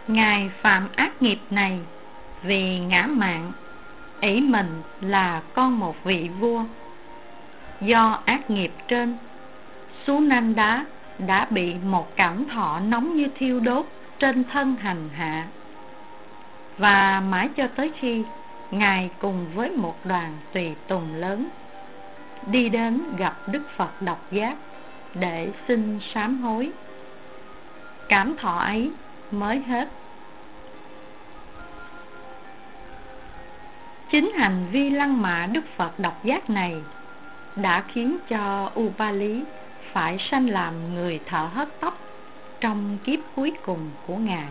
Ngài phạm ác nghiệp này vì ngã mạn, ỷ mình là con một vị vua. Do ác nghiệp trên, Sunanda đã bị một cảm thọ nóng như thiêu đốt trên thân hành hạ. Và mãi cho tới khi Ngài cùng với một đoàn tùy tùng lớn đi đến gặp Đức Phật Độc Giác để xin sám hối, cảm thọ ấy mới hết. Chính hành vi lăng mạ Đức Phật Độc Giác này đã khiến cho Upali phải sanh làm người thợ hớt tóc trong kiếp cuối cùng của Ngài.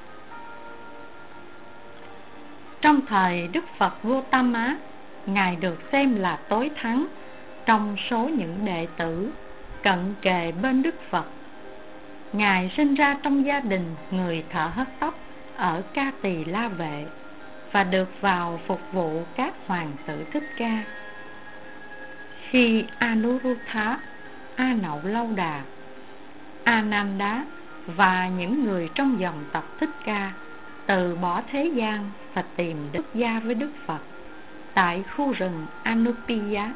Trong thời Đức Phật Gautama, Ngài được xem là tối thắng trong số những đệ tử cận kề bên Đức Phật. Ngài sinh ra trong gia đình người thợ hớt tóc ở Ca Tỳ La Vệ và được vào phục vụ các hoàng tử Thích Ca. Khi Anuruddha, A Nậu Lâu Đà, Ananda và những người trong dòng tộc Thích Ca từ bỏ thế gian và tìm được gia với Đức Phật tại khu rừng Anupiya,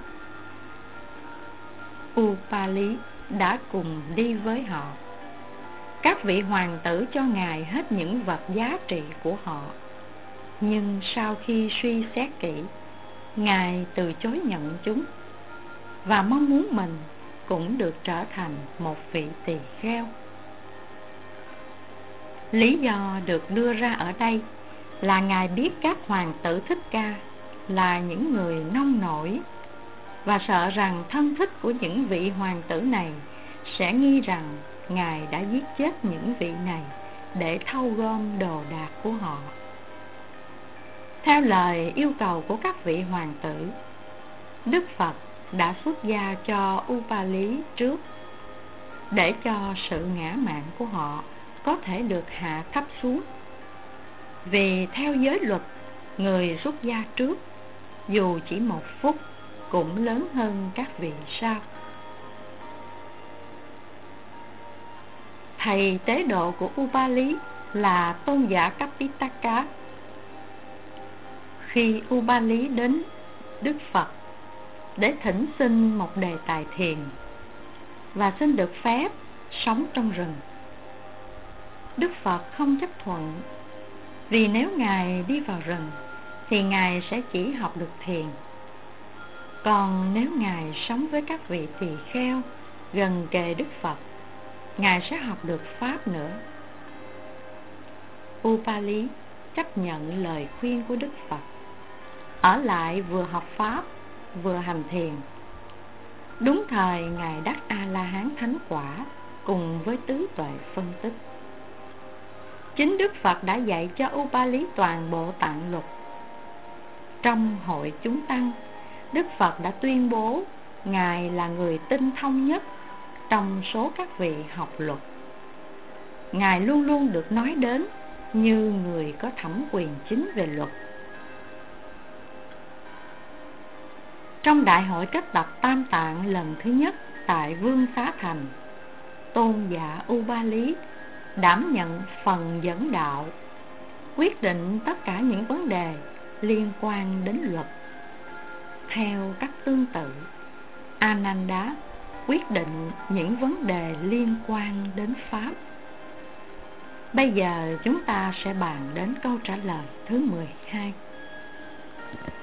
Upali đã cùng đi với họ. Các vị hoàng tử cho Ngài hết những vật giá trị của họ, nhưng sau khi suy xét kỹ, Ngài từ chối nhận chúng và mong muốn mình cũng được trở thành một vị tỳ kheo. Lý do được đưa ra ở đây là Ngài biết các hoàng tử Thích Ca là những người nông nổi và sợ rằng thân thích của những vị hoàng tử này sẽ nghi rằng Ngài đã giết chết những vị này để thâu gom đồ đạc của họ. Theo lời yêu cầu của các vị hoàng tử, Đức Phật đã xuất gia cho Upali trước để cho sự ngã mạn của họ có thể được hạ thấp xuống. Vì theo giới luật, người xuất gia trước dù chỉ một phút cũng lớn hơn các vị sau. Thầy tế độ của Upali là tôn giả Kapitaka. Khi Upali đến Đức Phật để thỉnh xin một đề tài thiền và xin được phép sống trong rừng, Đức Phật không chấp thuận, vì nếu Ngài đi vào rừng thì Ngài sẽ chỉ học được thiền. Còn nếu Ngài sống với các vị tỳ kheo gần kề Đức Phật, Ngài sẽ học được Pháp nữa. Upali chấp nhận lời khuyên của Đức Phật, ở lại vừa học Pháp vừa hành thiền. Đúng thời Ngài đắc A-la-hán thánh quả cùng với tứ tuệ phân tích. Chính Đức Phật đã dạy cho Upali toàn bộ tạng luật. Trong hội chúng tăng, Đức Phật đã tuyên bố Ngài là người tinh thông nhất trong số các vị học luật. Ngài luôn luôn được nói đến như người có thẩm quyền chính về luật. Trong đại hội kết tập Tam Tạng lần thứ nhất tại Vương Xá Thành, tôn giả Upali đảm nhận phần dẫn đạo, quyết định tất cả những vấn đề liên quan đến luật. Theo cách tương tự, Ananda quyết định những vấn đề liên quan đến Pháp. Bây giờ chúng ta sẽ bàn đến câu trả lời thứ 12.